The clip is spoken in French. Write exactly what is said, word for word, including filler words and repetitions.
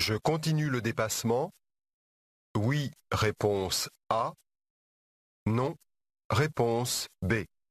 Je continue le dépassement. Oui, réponse A. Non, réponse B.